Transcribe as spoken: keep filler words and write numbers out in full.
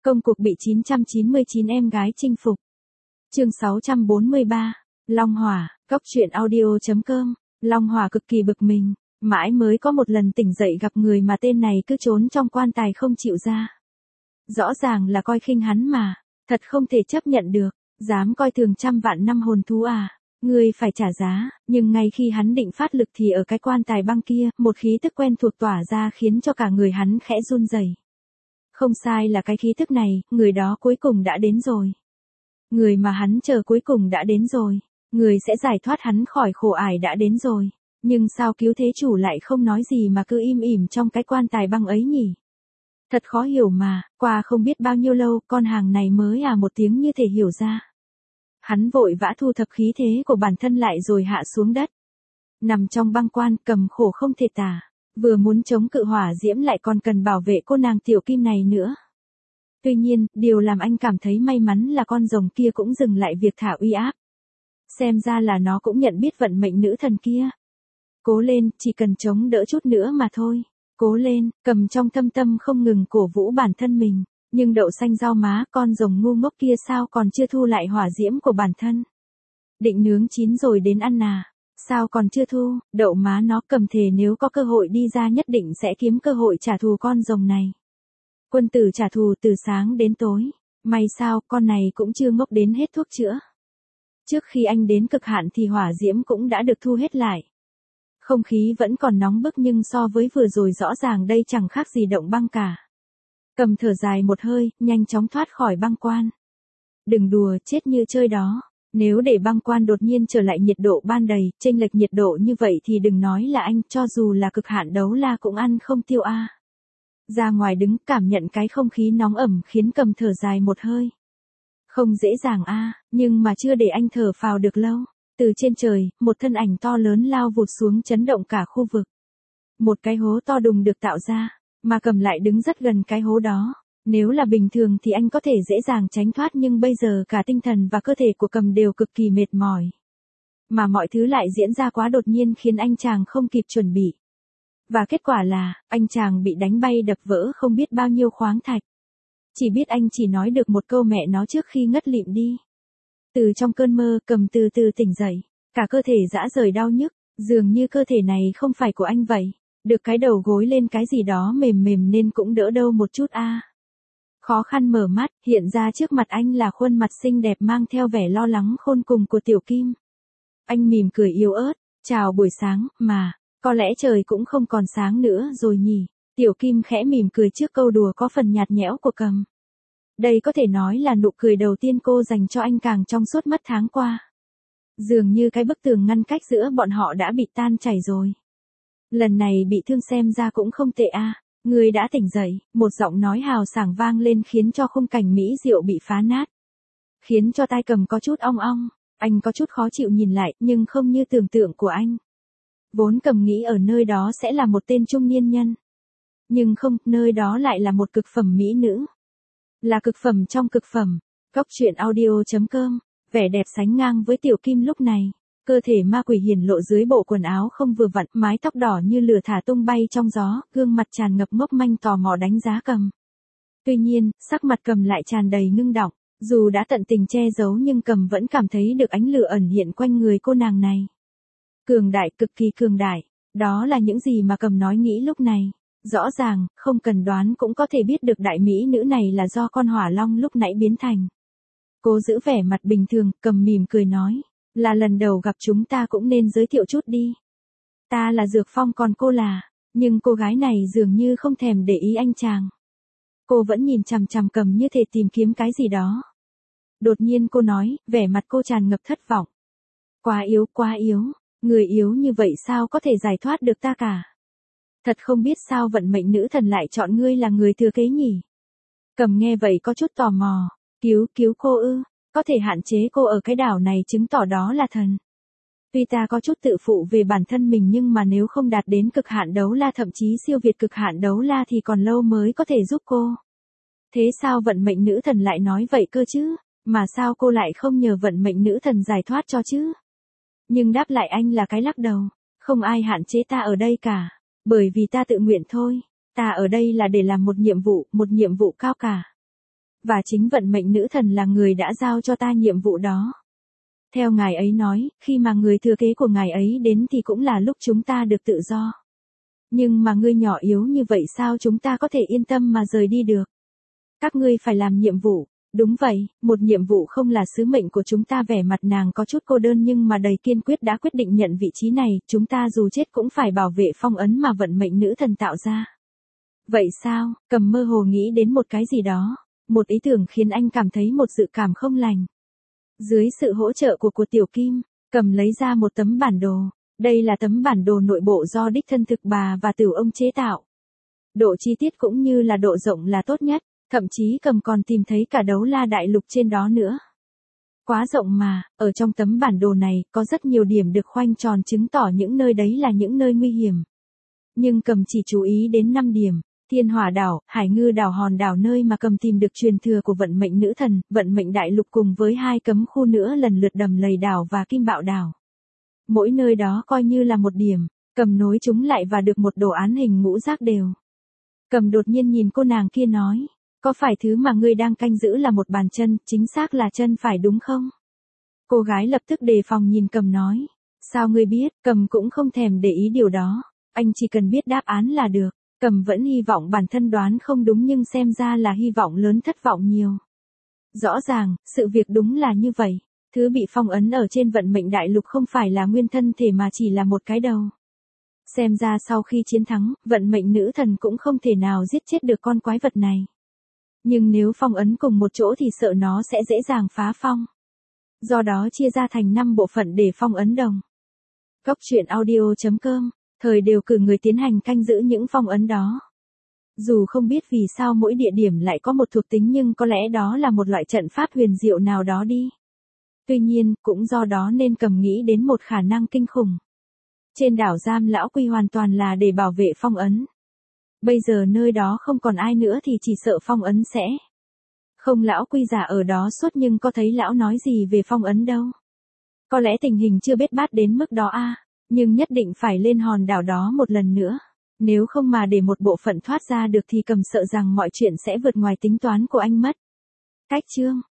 Công cuộc bị chín trăm chín mươi chín em gái chinh phục. Chương sáu trăm bốn mươi ba. Long Hỏa, Cóc truyện audio chấm com. Long Hỏa cực kỳ bực mình, mãi mới có một lần tỉnh dậy gặp người mà tên này cứ trốn trong quan tài không chịu ra. Rõ ràng là coi khinh hắn mà, thật không thể chấp nhận được, dám coi thường trăm vạn năm hồn thú à, ngươi phải trả giá. Nhưng ngay khi hắn định phát lực thì ở cái quan tài băng kia, một khí tức quen thuộc tỏa ra khiến cho cả người hắn khẽ run rẩy. Không sai là cái khí tức này, người đó cuối cùng đã đến rồi. Người mà hắn chờ cuối cùng đã đến rồi. Người sẽ giải thoát hắn khỏi khổ ải đã đến rồi. Nhưng sao cứu thế chủ lại không nói gì mà cứ im ỉm trong cái quan tài băng ấy nhỉ? Thật khó hiểu mà, qua không biết bao nhiêu lâu, con hàng này mới à một tiếng như thể hiểu ra. Hắn vội vã thu thập khí thế của bản thân lại rồi hạ xuống đất. Nằm trong băng quan, cầm khổ không thể tả. Vừa muốn chống cự hỏa diễm lại còn cần bảo vệ cô nàng tiểu kim này nữa. Tuy nhiên, điều làm anh cảm thấy may mắn là con rồng kia cũng dừng lại việc thả uy áp. Xem ra là nó cũng nhận biết vận mệnh nữ thần kia. Cố lên, chỉ cần chống đỡ chút nữa mà thôi. Cố lên, cầm trong thâm tâm không ngừng cổ vũ bản thân mình. Nhưng đậu xanh rau má, con rồng ngu ngốc kia sao còn chưa thu lại hỏa diễm của bản thân. Định nướng chín rồi đến ăn à. Sao còn chưa thu, đậu má nó, cầm thề nếu có cơ hội đi ra nhất định sẽ kiếm cơ hội trả thù con rồng này. Quân tử trả thù từ sáng đến tối. May sao, con này cũng chưa ngốc đến hết thuốc chữa. Trước khi anh đến cực hạn thì hỏa diễm cũng đã được thu hết lại. Không khí vẫn còn nóng bức nhưng so với vừa rồi rõ ràng đây chẳng khác gì động băng cả. Cầm thở dài một hơi, nhanh chóng thoát khỏi băng quan. Đừng đùa, chết như chơi đó. Nếu để băng quan đột nhiên trở lại nhiệt độ ban đầy, chênh lệch nhiệt độ như vậy thì đừng nói là anh, cho dù là cực hạn đấu la cũng ăn không tiêu a. À. Ra ngoài đứng cảm nhận cái không khí nóng ẩm khiến cầm thở dài một hơi. Không dễ dàng a, à, nhưng mà chưa để anh thở phào được lâu. Từ trên trời, một thân ảnh to lớn lao vụt xuống chấn động cả khu vực. Một cái hố to đùng được tạo ra, mà cầm lại đứng rất gần cái hố đó. Nếu là bình thường thì anh có thể dễ dàng tránh thoát nhưng bây giờ cả tinh thần và cơ thể của cầm đều cực kỳ mệt mỏi. Mà mọi thứ lại diễn ra quá đột nhiên khiến anh chàng không kịp chuẩn bị. Và kết quả là, anh chàng bị đánh bay đập vỡ không biết bao nhiêu khoáng thạch. Chỉ biết anh chỉ nói được một câu mẹ nó trước khi ngất lịm đi. Từ trong cơn mơ, cầm từ từ tỉnh dậy. Cả cơ thể rã rời đau nhức, dường như cơ thể này không phải của anh vậy. Được cái đầu gối lên cái gì đó mềm mềm nên cũng đỡ đâu một chút a. À. Khó khăn mở mắt, hiện ra trước mặt anh là khuôn mặt xinh đẹp mang theo vẻ lo lắng khôn cùng của Tiểu Kim. Anh mỉm cười yếu ớt, chào buổi sáng, mà, có lẽ trời cũng không còn sáng nữa rồi nhỉ. Tiểu Kim khẽ mỉm cười trước câu đùa có phần nhạt nhẽo của cầm. Đây có thể nói là nụ cười đầu tiên cô dành cho anh càng trong suốt mất tháng qua. Dường như cái bức tường ngăn cách giữa bọn họ đã bị tan chảy rồi. Lần này bị thương xem ra cũng không tệ a. À. Người đã tỉnh dậy, một giọng nói hào sảng vang lên khiến cho khung cảnh mỹ diệu bị phá nát. Khiến cho tai cầm có chút ong ong, anh có chút khó chịu nhìn lại nhưng không như tưởng tượng của anh. Vốn cầm nghĩ ở nơi đó sẽ là một tên trung niên nhân. Nhưng không, nơi đó lại là một cực phẩm mỹ nữ. Là cực phẩm trong cực phẩm. Cóc truyện audio chấm com, vẻ đẹp sánh ngang với Tiểu Kim lúc này. Cơ thể ma quỷ hiển lộ dưới bộ quần áo không vừa vặn, mái tóc đỏ như lửa thả tung bay trong gió, gương mặt tràn ngập ngốc manh tò mò đánh giá cầm. Tuy nhiên, sắc mặt cầm lại tràn đầy ngưng đọng, dù đã tận tình che giấu nhưng cầm vẫn cảm thấy được ánh lửa ẩn hiện quanh người cô nàng này. Cường đại, cực kỳ cường đại, đó là những gì mà cầm nói nghĩ lúc này. Rõ ràng, không cần đoán cũng có thể biết được đại mỹ nữ này là do con hỏa long lúc nãy biến thành. Cô giữ vẻ mặt bình thường, cầm mỉm cười nói. Là lần đầu gặp chúng ta cũng nên giới thiệu chút đi. Ta là Dược Phong còn cô là, nhưng cô gái này dường như không thèm để ý anh chàng. Cô vẫn nhìn chằm chằm cầm như thể tìm kiếm cái gì đó. Đột nhiên cô nói, vẻ mặt cô tràn ngập thất vọng. Quá yếu, quá yếu, người yếu như vậy sao có thể giải thoát được ta cả. Thật không biết sao vận mệnh nữ thần lại chọn ngươi là người thừa kế nhỉ. Cầm nghe vậy có chút tò mò, cứu cứu cô ư. Có thể hạn chế cô ở cái đảo này chứng tỏ đó là thần. Tuy ta có chút tự phụ về bản thân mình nhưng mà nếu không đạt đến cực hạn đấu la thậm chí siêu việt cực hạn đấu la thì còn lâu mới có thể giúp cô. Thế sao vận mệnh nữ thần lại nói vậy cơ chứ? Mà sao cô lại không nhờ vận mệnh nữ thần giải thoát cho chứ? Nhưng đáp lại anh là cái lắc đầu. Không ai hạn chế ta ở đây cả. Bởi vì ta tự nguyện thôi. Ta ở đây là để làm một nhiệm vụ, một nhiệm vụ cao cả. Và chính vận mệnh nữ thần là người đã giao cho ta nhiệm vụ đó. Theo ngài ấy nói, khi mà người thừa kế của ngài ấy đến thì cũng là lúc chúng ta được tự do. Nhưng mà ngươi nhỏ yếu như vậy sao chúng ta có thể yên tâm mà rời đi được? Các ngươi phải làm nhiệm vụ. Đúng vậy, một nhiệm vụ không là sứ mệnh của chúng ta. Vẻ mặt nàng có chút cô đơn nhưng mà đầy kiên quyết đã quyết định nhận vị trí này, chúng ta dù chết cũng phải bảo vệ phong ấn mà vận mệnh nữ thần tạo ra. Vậy sao? Cầm mơ hồ nghĩ đến một cái gì đó. Một ý tưởng khiến anh cảm thấy một dự cảm không lành. Dưới sự hỗ trợ của của Tiểu Kim, Cầm lấy ra một tấm bản đồ. Đây là tấm bản đồ nội bộ do đích thân thực bà và Tửu ông chế tạo. Độ chi tiết cũng như là độ rộng là tốt nhất, thậm chí Cầm còn tìm thấy cả Đấu La Đại Lục trên đó nữa. Quá rộng mà, ở trong tấm bản đồ này có rất nhiều điểm được khoanh tròn chứng tỏ những nơi đấy là những nơi nguy hiểm. Nhưng Cầm chỉ chú ý đến năm điểm. Thiên Hỏa đảo, Hải Ngư đảo, Hòn đảo, nơi mà Cầm tìm được truyền thừa của vận mệnh nữ thần, vận mệnh đại lục cùng với hai cấm khu nữa lần lượt Đầm Lầy đảo và Kim Bạo đảo. Mỗi nơi đó coi như là một điểm, Cầm nối chúng lại và được một đồ án hình ngũ giác đều. Cầm đột nhiên nhìn cô nàng kia nói, có phải thứ mà ngươi đang canh giữ là một bàn chân, chính xác là chân phải đúng không? Cô gái lập tức đề phòng nhìn Cầm nói, sao ngươi biết? Cầm cũng không thèm để ý điều đó, anh chỉ cần biết đáp án là được. Cầm vẫn hy vọng bản thân đoán không đúng nhưng xem ra là hy vọng lớn thất vọng nhiều. Rõ ràng, sự việc đúng là như vậy. Thứ bị phong ấn ở trên vận mệnh đại lục không phải là nguyên thân thể mà chỉ là một cái đầu. Xem ra sau khi chiến thắng, vận mệnh nữ thần cũng không thể nào giết chết được con quái vật này. Nhưng nếu phong ấn cùng một chỗ thì sợ nó sẽ dễ dàng phá phong. Do đó chia ra thành năm bộ phận để phong ấn đồng. Góc truyện audio chấm com, thời đều cử người tiến hành canh giữ những phong ấn đó. Dù không biết vì sao mỗi địa điểm lại có một thuộc tính nhưng có lẽ đó là một loại trận pháp huyền diệu nào đó đi. Tuy nhiên, cũng do đó nên Cầm nghĩ đến một khả năng kinh khủng. Trên đảo giam lão Quy hoàn toàn là để bảo vệ phong ấn. Bây giờ nơi đó không còn ai nữa thì chỉ sợ phong ấn sẽ. Không, lão Quy già ở đó suốt nhưng có thấy lão nói gì về phong ấn đâu. Có lẽ tình hình chưa bết bát đến mức đó à, nhưng nhất định phải lên hòn đảo đó một lần nữa. Nếu không mà để một bộ phận thoát ra được thì Cầm sợ rằng mọi chuyện sẽ vượt ngoài tính toán của anh mất. Cách chương